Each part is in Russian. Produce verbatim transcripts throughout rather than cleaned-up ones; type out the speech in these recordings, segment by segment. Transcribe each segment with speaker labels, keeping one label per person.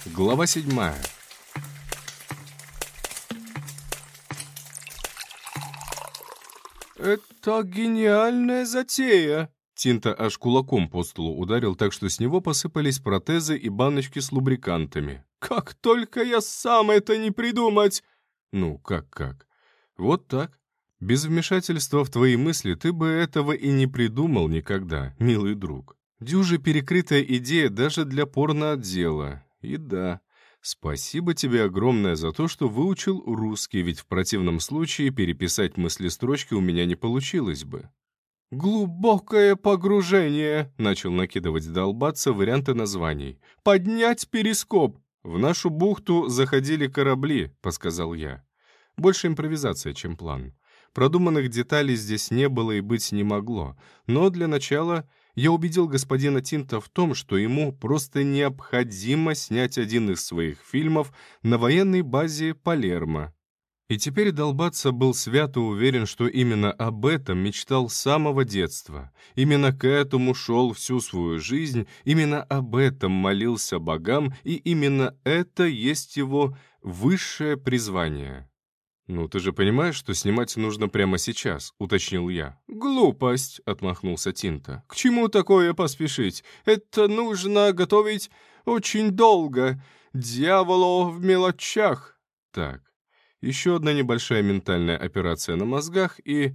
Speaker 1: Глава седьмая. «Это гениальная затея!» Тинто аж кулаком по столу ударил, так что с него посыпались протезы и баночки с лубрикантами. «Как только я сам это не придумать!» «Ну, как-как? Вот так. Без вмешательства в твои мысли ты бы этого и не придумал никогда, милый друг. Дюже перекрытая идея даже для порноотдела. И да, спасибо тебе огромное за то, что выучил русский, ведь в противном случае переписать мысли-строчки у меня не получилось бы». «Глубокое погружение», — начал накидывать долбаться варианты названий. «Поднять перископ». «В нашу бухту заходили корабли», — подсказал я. Больше импровизация, чем план. Продуманных деталей здесь не было и быть не могло, но для начала я убедил господина Тинто в том, что ему просто необходимо снять один из своих фильмов на военной базе Палермо. И теперь долбаться был свято уверен, что именно об этом мечтал с самого детства. Именно к этому шел всю свою жизнь, именно об этом молился богам, и именно это есть его высшее призвание. «Ну, ты же понимаешь, что снимать нужно прямо сейчас», — уточнил я. «Глупость», — отмахнулся Тинто. «К чему такое поспешить? Это нужно готовить очень долго. Дьяволу в мелочах». Так, еще одна небольшая ментальная операция на мозгах и...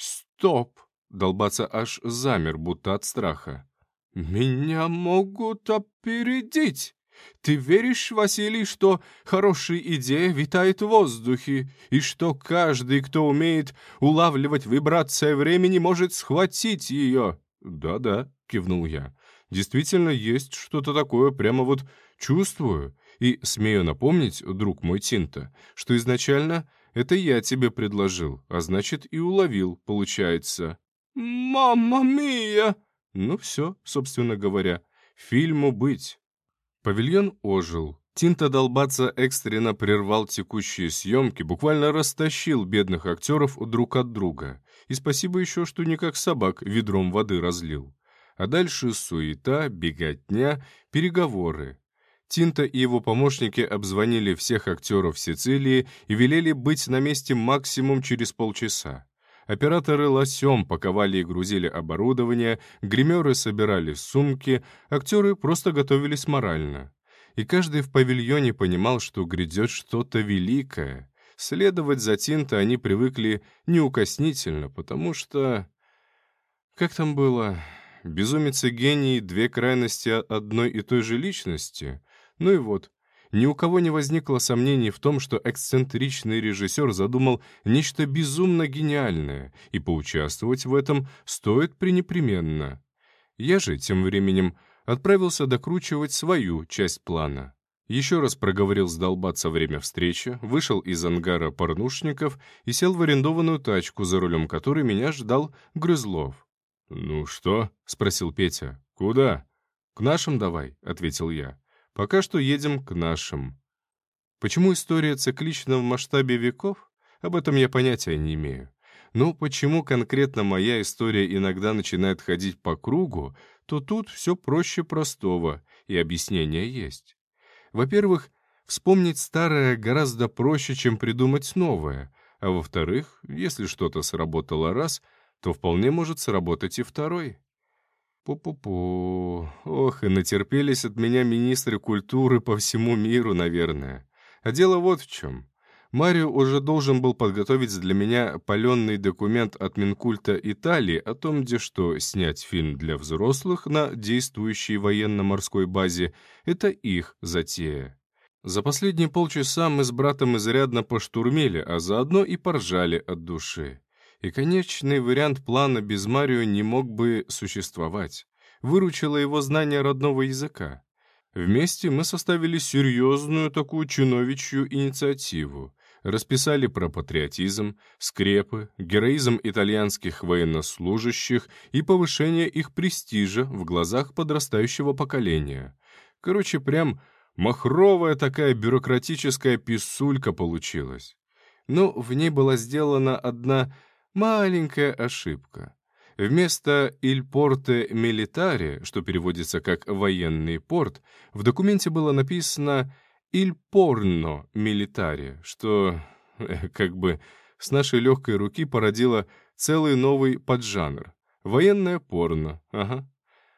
Speaker 1: Стоп! Долбаться аж замер, будто от страха. «Меня могут опередить!» «Ты веришь, Василий, что хорошая идея витает в воздухе, и что каждый, кто умеет улавливать вибрации времени, может схватить ее?» «Да-да», — кивнул я. «Действительно есть что-то такое, прямо вот чувствую. И смею напомнить, друг мой Тинто, что изначально это я тебе предложил, а значит и уловил, получается». «Мамма мия!» Ну все, собственно говоря, фильму быть. Павильон ожил. Тинто долбаться экстренно прервал текущие съемки, буквально растащил бедных актеров друг от друга. И спасибо еще, что не как собак ведром воды разлил. А дальше суета, беготня, переговоры. Тинто и его помощники обзвонили всех актеров Сицилии и велели быть на месте максимум через полчаса. Операторы лосем паковали и грузили оборудование, гримеры собирали сумки, актеры просто готовились морально. И каждый в павильоне понимал, что грядет что-то великое. Следовать за Тинто они привыкли неукоснительно, потому что... Как там было? Безумец и гений — две крайности одной и той же личности. Ну и вот. Ни у кого не возникло сомнений в том, что эксцентричный режиссер задумал нечто безумно гениальное, и поучаствовать в этом стоит пренепременно. Я же, тем временем, отправился докручивать свою часть плана. Еще раз проговорил сдолбаться время встречи, вышел из ангара порнушников и сел в арендованную тачку, за рулем которой меня ждал Грызлов. «Ну что?» — спросил Петя. «Куда?» «К нашим давай», — ответил я. «Пока что едем к нашим». Почему история циклична в масштабе веков? Об этом я понятия не имею. Но почему конкретно моя история иногда начинает ходить по кругу, то тут все проще простого, и объяснение есть. Во-первых, вспомнить старое гораздо проще, чем придумать новое, а во-вторых, если что-то сработало раз, то вполне может сработать и второй. Пу-пу-пу. Ох, и натерпелись от меня министры культуры по всему миру, наверное. А дело вот в чем. Марио уже должен был подготовить для меня паленный документ от Минкульта Италии о том, где что снять фильм для взрослых на действующей военно-морской базе — это их затея. За последние полчаса мы с братом изрядно поштурмели, а заодно и поржали от души. И конечный вариант плана без Марио не мог бы существовать. Выручило его знание родного языка. Вместе мы составили серьезную такую чиновичью инициативу. Расписали про патриотизм, скрепы, героизм итальянских военнослужащих и повышение их престижа в глазах подрастающего поколения. Короче, прям махровая такая бюрократическая писулька получилась. Но в ней была сделана одна маленькая ошибка. Вместо «Il Porte Militare», что переводится как «военный порт», в документе было написано «Il Porno Militare», что, э, как бы, с нашей легкой руки породило целый новый поджанр. Военное порно, ага.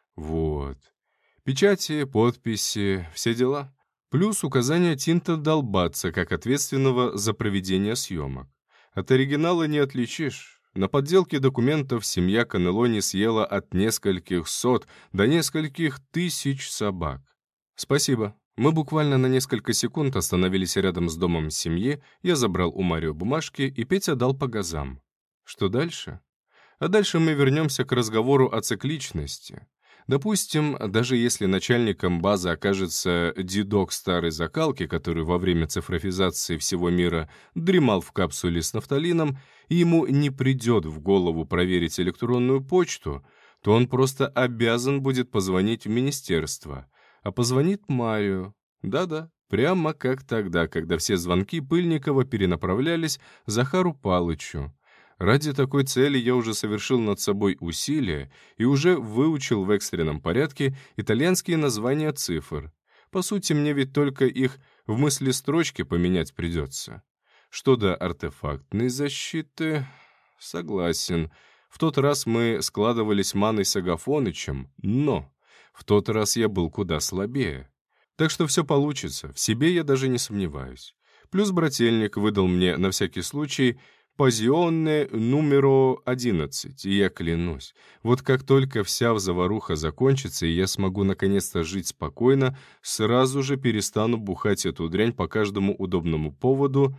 Speaker 1: Вот. Печати, подписи, все дела. Плюс указание Тинта Далбатца как ответственного за проведение съемок. От оригинала не отличишь. На подделке документов семья Канелони съела от нескольких сот до нескольких тысяч собак. Спасибо. Мы буквально на несколько секунд остановились рядом с домом семьи, я забрал у Марио бумажки, и Петя дал по газам. Что дальше? А дальше мы вернемся к разговору о цикличности. Допустим, даже если начальником базы окажется дедок старой закалки, который во время цифровизации всего мира дремал в капсуле с нафталином, и ему не придет в голову проверить электронную почту, то он просто обязан будет позвонить в министерство. А позвонит Марио. Да-да, прямо как тогда, когда все звонки Пыльникова перенаправлялись Захару Палычу. Ради такой цели я уже совершил над собой усилия и уже выучил в экстренном порядке итальянские названия цифр. По сути, мне ведь только их в мыслестрочке поменять придется. Что до артефактной защиты... Согласен. В тот раз мы складывались Маной с Агафонычем, но в тот раз я был куда слабее. Так что все получится, в себе я даже не сомневаюсь. Плюс брательник выдал мне на всякий случай «Пазионне номеро одиннадцать», и я клянусь, вот как только вся заваруха закончится, и я смогу наконец-то жить спокойно, сразу же перестану бухать эту дрянь по каждому удобному поводу,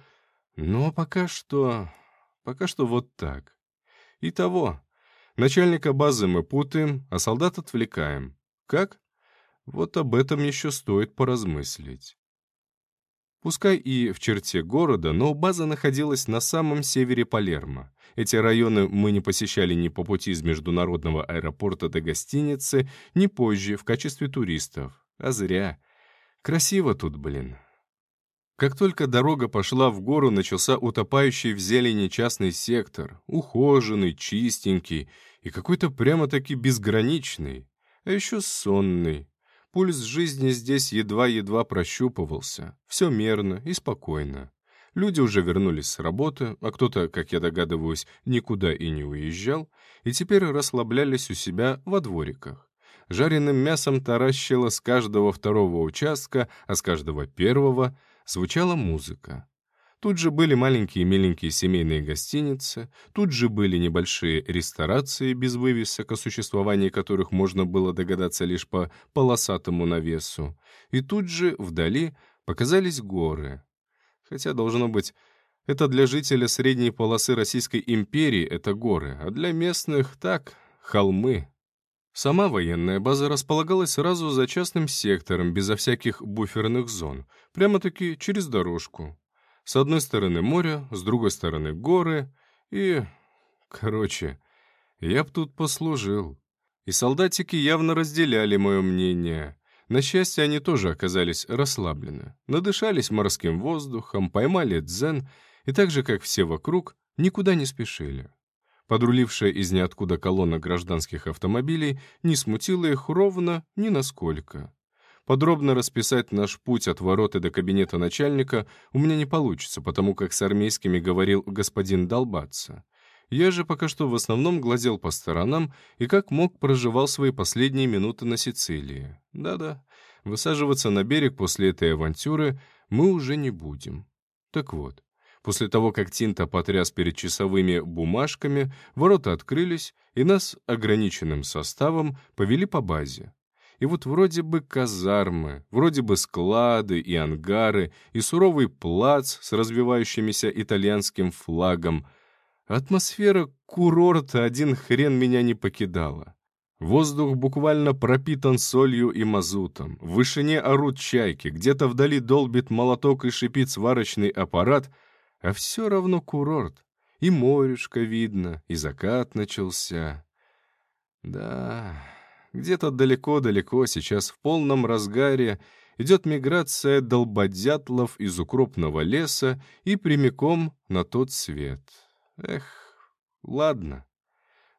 Speaker 1: но пока что... пока что вот так. Итого, начальника базы мы путаем, а солдат отвлекаем. Как? Вот об этом еще стоит поразмыслить. Пускай и в черте города, но база находилась на самом севере Палермо. Эти районы мы не посещали ни по пути из международного аэропорта до гостиницы, ни позже в качестве туристов. А зря. Красиво тут, блин. Как только дорога пошла в гору, начался утопающий в зелени частный сектор, ухоженный, чистенький и какой-то прямо-таки безграничный, а еще сонный. Пульс жизни здесь едва-едва прощупывался. Все мерно и спокойно. Люди уже вернулись с работы, а кто-то, как я догадываюсь, никуда и не уезжал, и теперь расслаблялись у себя во двориках. Жареным мясом таращило с каждого второго участка, а с каждого первого звучала музыка. Тут же были маленькие миленькие семейные гостиницы, тут же были небольшие ресторации без вывесок, о существовании которых можно было догадаться лишь по полосатому навесу, и тут же вдали показались горы. Хотя, должно быть, это для жителя средней полосы Российской империи это горы, а для местных так, холмы. Сама военная база располагалась сразу за частным сектором, безо всяких буферных зон, прямо-таки через дорожку. С одной стороны море, с другой стороны горы, и... Короче, я б тут послужил. И солдатики явно разделяли мое мнение. На счастье, они тоже оказались расслаблены, надышались морским воздухом, поймали дзен, и так же, как все вокруг, никуда не спешили. Подрулившая из ниоткуда колонна гражданских автомобилей не смутила их ровно ни насколько. Подробно расписать наш путь от ворота до кабинета начальника у меня не получится, потому как с армейскими говорил господин Далбатца. Я же пока что в основном глазел по сторонам и как мог проживал свои последние минуты на Сицилии. Да-да, высаживаться на берег после этой авантюры мы уже не будем. Так вот, после того, как Тинта потряс перед часовыми бумажками, ворота открылись, и нас ограниченным составом повели по базе. И вот вроде бы казармы, вроде бы склады и ангары, и суровый плац с развивающимися итальянским флагом. Атмосфера курорта один хрен меня не покидала. Воздух буквально пропитан солью и мазутом. В вышине орут чайки, где-то вдали долбит молоток и шипит сварочный аппарат, а все равно курорт. И морешко видно, и закат начался. Да... Где-то далеко-далеко, сейчас в полном разгаре, идет миграция долбодятлов из укропного леса и прямиком на тот свет. Эх, ладно.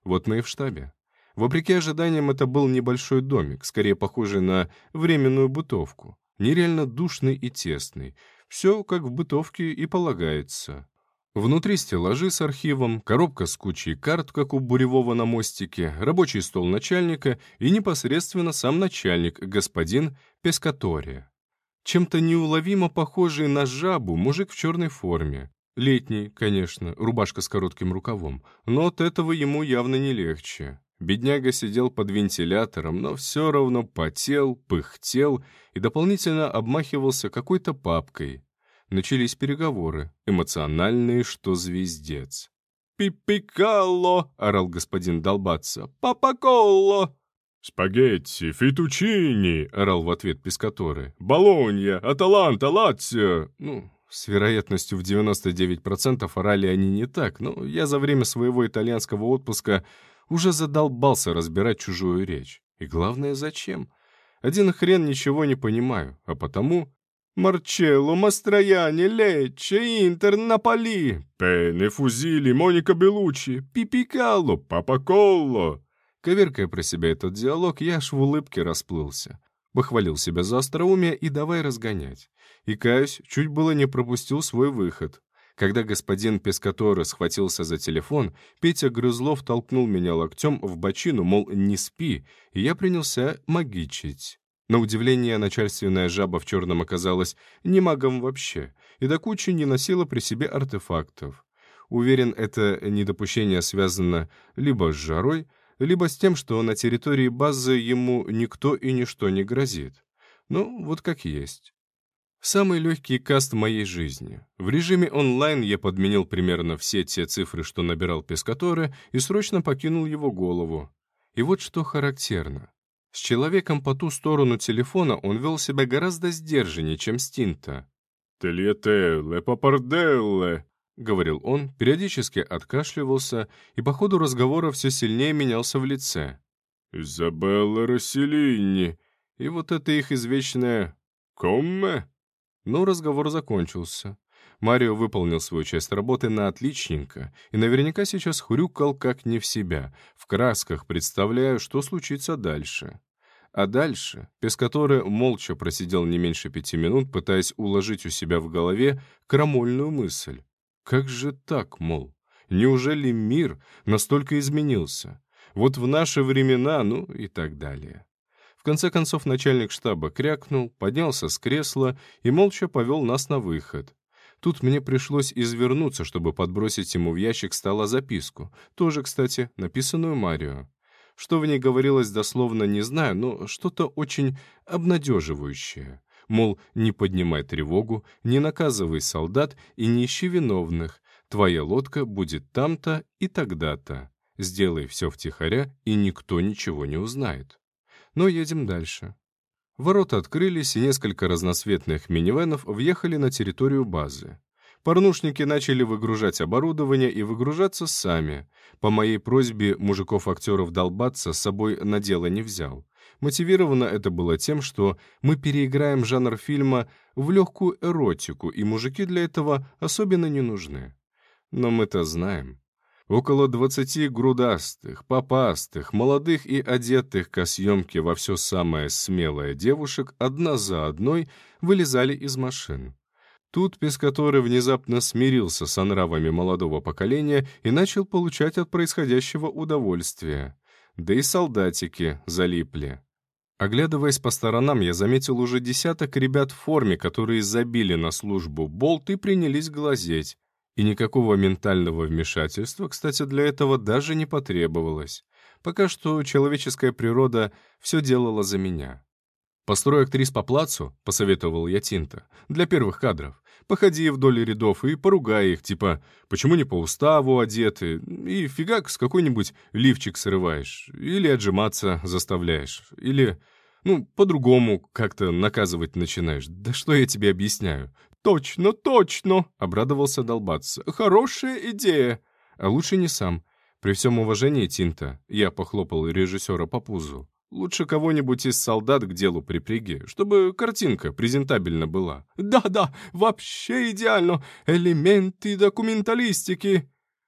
Speaker 1: Вот мы и в штабе. Вопреки ожиданиям, это был небольшой домик, скорее похожий на временную бытовку. Нереально душный и тесный. Все, как в бытовке и полагается. Внутри стеллажи с архивом, коробка с кучей карт, как у Буревого на мостике, рабочий стол начальника и непосредственно сам начальник, господин Пескаторе. Чем-то неуловимо похожий на жабу мужик в черной форме. Летний, конечно, рубашка с коротким рукавом, но от этого ему явно не легче. Бедняга сидел под вентилятором, но все равно потел, пыхтел и дополнительно обмахивался какой-то папкой. Начались переговоры, эмоциональные, что звездец. «Пипикалло!» — орал господин Долбаца. «Папаколло!» «Спагетти, фетучини!» — орал в ответ Пескаторе. «Болонья, Аталанта, Лацио!» Ну, с вероятностью в девяносто девять процентов орали они не так, но я за время своего итальянского отпуска уже задолбался разбирать чужую речь. И главное, зачем? Один хрен ничего не понимаю, а потому... «Марчелло, Мастрояни, Лечче, Интер, Наполи, Пене, Фузили, Моника Белуччи, Пипикалло, Папаколло». Коверкая про себя этот диалог, я аж в улыбке расплылся. Похвалил себя за остроумие и давай разгонять. И, каюсь, чуть было не пропустил свой выход. Когда господин Пескаторе схватился за телефон, Петя Грызлов толкнул меня локтем в бочину, мол, не спи, и я принялся магичить. На удивление, начальственная жаба в черном оказалась не магом вообще, и до кучи не носила при себе артефактов. Уверен, это недопущение связано либо с жарой, либо с тем, что на территории базы ему никто и ничто не грозит. Ну, вот как есть. Самый легкий каст моей жизни. В режиме онлайн я подменил примерно все те цифры, что набирал Пескаторе, и срочно покинул его голову. И вот что характерно. С человеком по ту сторону телефона он вел себя гораздо сдержаннее, чем с Тинто. «Тельетелле, папарделле», — говорил он, периодически откашливался и по ходу разговора все сильнее менялся в лице. «Изабелла Расселини», и вот это их извечное «комме». Но разговор закончился. Марио выполнил свою часть работы на отличненько и наверняка сейчас хрюкал как не в себя, в красках представляя, что случится дальше. А дальше Пескаторе молча просидел не меньше пяти минут, пытаясь уложить у себя в голове крамольную мысль. Как же так, мол? Неужели мир настолько изменился? Вот в наши времена, ну и так далее. В конце концов начальник штаба крякнул, поднялся с кресла и молча повел нас на выход. Тут мне пришлось извернуться, чтобы подбросить ему в ящик стола записку, тоже, кстати, написанную Марио. Что в ней говорилось дословно не знаю, но что-то очень обнадеживающее. Мол, не поднимай тревогу, не наказывай солдат и не ищи виновных. Твоя лодка будет там-то и тогда-то. Сделай все втихаря, и никто ничего не узнает. Но едем дальше. Ворота открылись, и несколько разноцветных минивэнов въехали на территорию базы. Порнушники начали выгружать оборудование и выгружаться сами. По моей просьбе мужиков-актеров Долбаца с собой на дело не взял. Мотивировано это было тем, что мы переиграем жанр фильма в легкую эротику, и мужики для этого особенно не нужны. Но мы-то знаем. Около двадцати грудастых, попастых, молодых и одетых ко съемке во все самое смелое девушек одна за одной вылезали из машин. Тут Пескаторе внезапно смирился с нравами молодого поколения и начал получать от происходящего удовольствие. Да и солдатики залипли. Оглядываясь по сторонам, я заметил уже десяток ребят в форме, которые забили на службу болт и принялись глазеть. И никакого ментального вмешательства, кстати, для этого даже не потребовалось. Пока что человеческая природа все делала за меня. «Построй актрис по плацу», — посоветовал я Тинто, — «для первых кадров. Походи вдоль рядов и поругай их, типа, почему не по уставу одеты, и фигак с какой-нибудь лифчик срываешь, или отжиматься заставляешь, или, ну, по-другому как-то наказывать начинаешь. Да что я тебе объясняю?» «Точно, точно!» — обрадовался Долбаца. «Хорошая идея!» «А лучше не сам. При всем уважении, Тинто», — я похлопал режиссера по пузу, «лучше кого-нибудь из солдат к делу припряги, чтобы картинка презентабельна была». «Да-да, вообще идеально! Элементы документалистики!»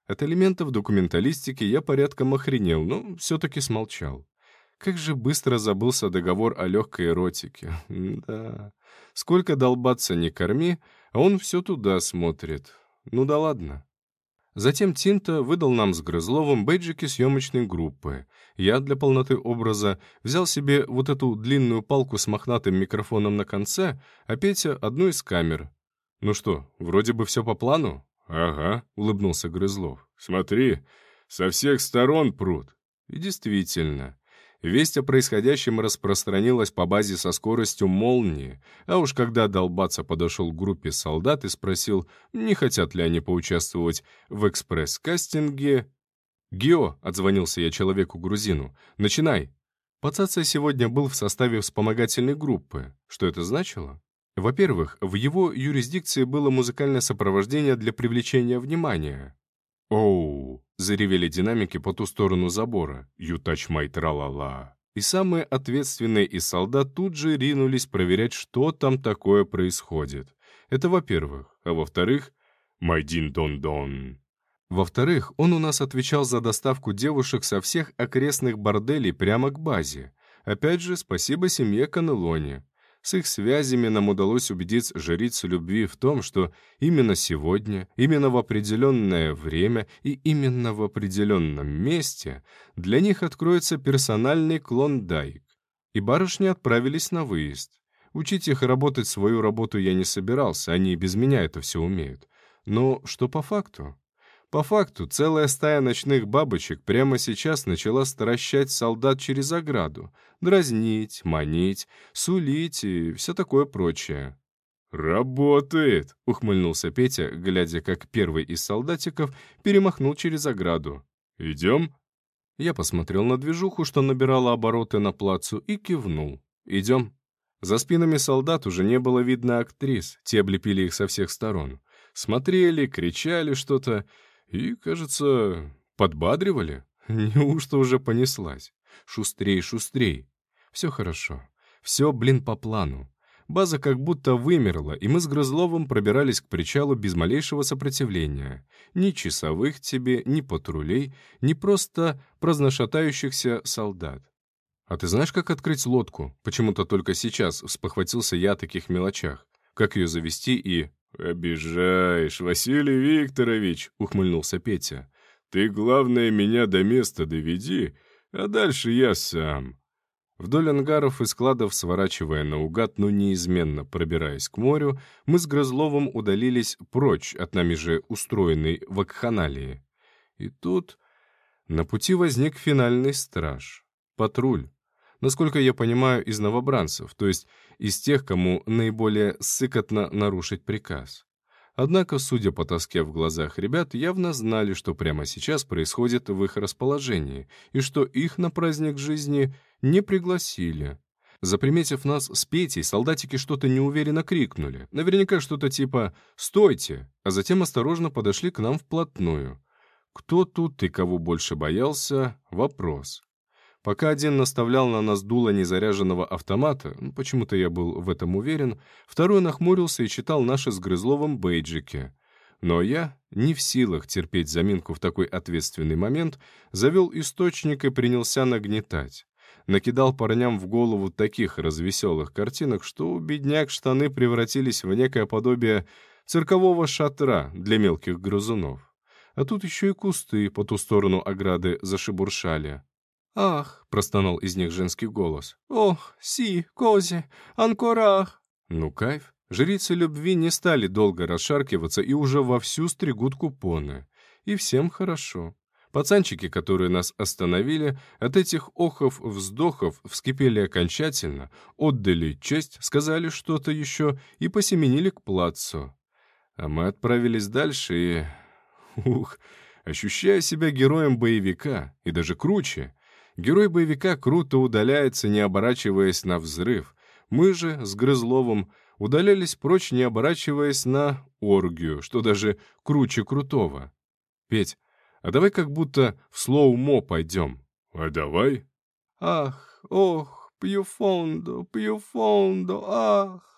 Speaker 1: От элементов документалистики я порядком охренел, но все-таки смолчал. Как же быстро забылся договор о легкой эротике. Да. Сколько долбаться не корми, а он все туда смотрит. Ну да ладно. Затем Тинта выдал нам с Грызловым бейджики съемочной группы. Я для полноты образа взял себе вот эту длинную палку с мохнатым микрофоном на конце, а Петя — одну из камер. «Ну что, вроде бы все по плану?» «Ага», — улыбнулся Грызлов. «Смотри, со всех сторон прут». И действительно, весть о происходящем распространилась по базе со скоростью молнии, а уж когда долбаться подошел к группе солдат и спросил, не хотят ли они поучаствовать в экспресс-кастинге. «Гео», — отзвонился я человеку-грузину, — «начинай». Пацаца сегодня был в составе вспомогательной группы. Что это значило? Во-первых, в его юрисдикции было музыкальное сопровождение для привлечения внимания. «Оу!» — заревели динамики по ту сторону забора. «You touch my tra-la-la!» И самые ответственные из солдат тут же ринулись проверять, что там такое происходит. Это во-первых. А во-вторых, «My din-don-don!» Во-вторых, он у нас отвечал за доставку девушек со всех окрестных борделей прямо к базе. Опять же, спасибо семье Канелони. С их связями нам удалось убедить жрицу любви в том, что именно сегодня, именно в определенное время и именно в определенном месте для них откроется персональный клондайк. И барышни отправились на выезд. Учить их работать свою работу я не собирался, они и без меня это все умеют. Но что по факту? По факту, целая стая ночных бабочек прямо сейчас начала стращать солдат через ограду, дразнить, манить, сулить и все такое прочее. «Работает!» — ухмыльнулся Петя, глядя, как первый из солдатиков перемахнул через ограду. «Идем?» Я посмотрел на движуху, что набирала обороты на плацу, и кивнул. «Идем». За спинами солдат уже не было видно актрис, те облепили их со всех сторон. Смотрели, кричали что-то и, кажется, подбадривали. Неужто уже понеслась? Шустрей, шустрей. Все хорошо. Все, блин, по плану. База как будто вымерла, и мы с Грызловым пробирались к причалу без малейшего сопротивления. Ни часовых тебе, ни патрулей, ни просто праздношатающихся солдат. «А ты знаешь, как открыть лодку?» Почему-то только сейчас спохватился я о таких мелочах. Как ее завести и... «Обижаешь, Василий Викторович!» — ухмыльнулся Петя. «Ты, главное, меня до места доведи, а дальше я сам». Вдоль ангаров и складов, сворачивая наугад, но неизменно пробираясь к морю, мы с Грызловым удалились прочь от нами же устроенной вакханалии. И тут на пути возник финальный страж — патруль. Насколько я понимаю, из новобранцев, то есть из тех, кому наиболее сыкотно нарушить приказ. Однако, судя по тоске в глазах ребят, явно знали, что прямо сейчас происходит в их расположении, и что их на праздник жизни не пригласили. Заприметив нас с Петей, солдатики что-то неуверенно крикнули, наверняка что-то типа «Стойте!», а затем осторожно подошли к нам вплотную. Кто тут и кого больше боялся — вопрос. Пока один наставлял на нас дуло незаряженного автомата, почему-то я был в этом уверен, второй нахмурился и читал наши с Грызловым бейджики. Но я, не в силах терпеть заминку в такой ответственный момент, завел источник и принялся нагнетать. Накидал парням в голову таких развеселых картинок, что у бедняк штаны превратились в некое подобие циркового шатра для мелких грызунов. А тут еще и кусты по ту сторону ограды зашебуршали. «Ах!» — простонал из них женский голос. «Ох, си, кози, анкорах!» Ну, кайф. Жрицы любви не стали долго расшаркиваться и уже вовсю стригут купоны. И всем хорошо. Пацанчики, которые нас остановили, от этих охов-вздохов вскипели окончательно, отдали честь, сказали что-то еще и посеменили к плацу. А мы отправились дальше и... Ух, ощущая себя героем боевика, и даже круче. Герой боевика круто удаляется, не оборачиваясь на взрыв. Мы же с Грызловым удалялись прочь, не оборачиваясь на оргию, что даже круче крутого. «Петь, а давай как будто в слоумо пойдем». «А давай». «Ах, ох, пью фондо, пью фондо, ах».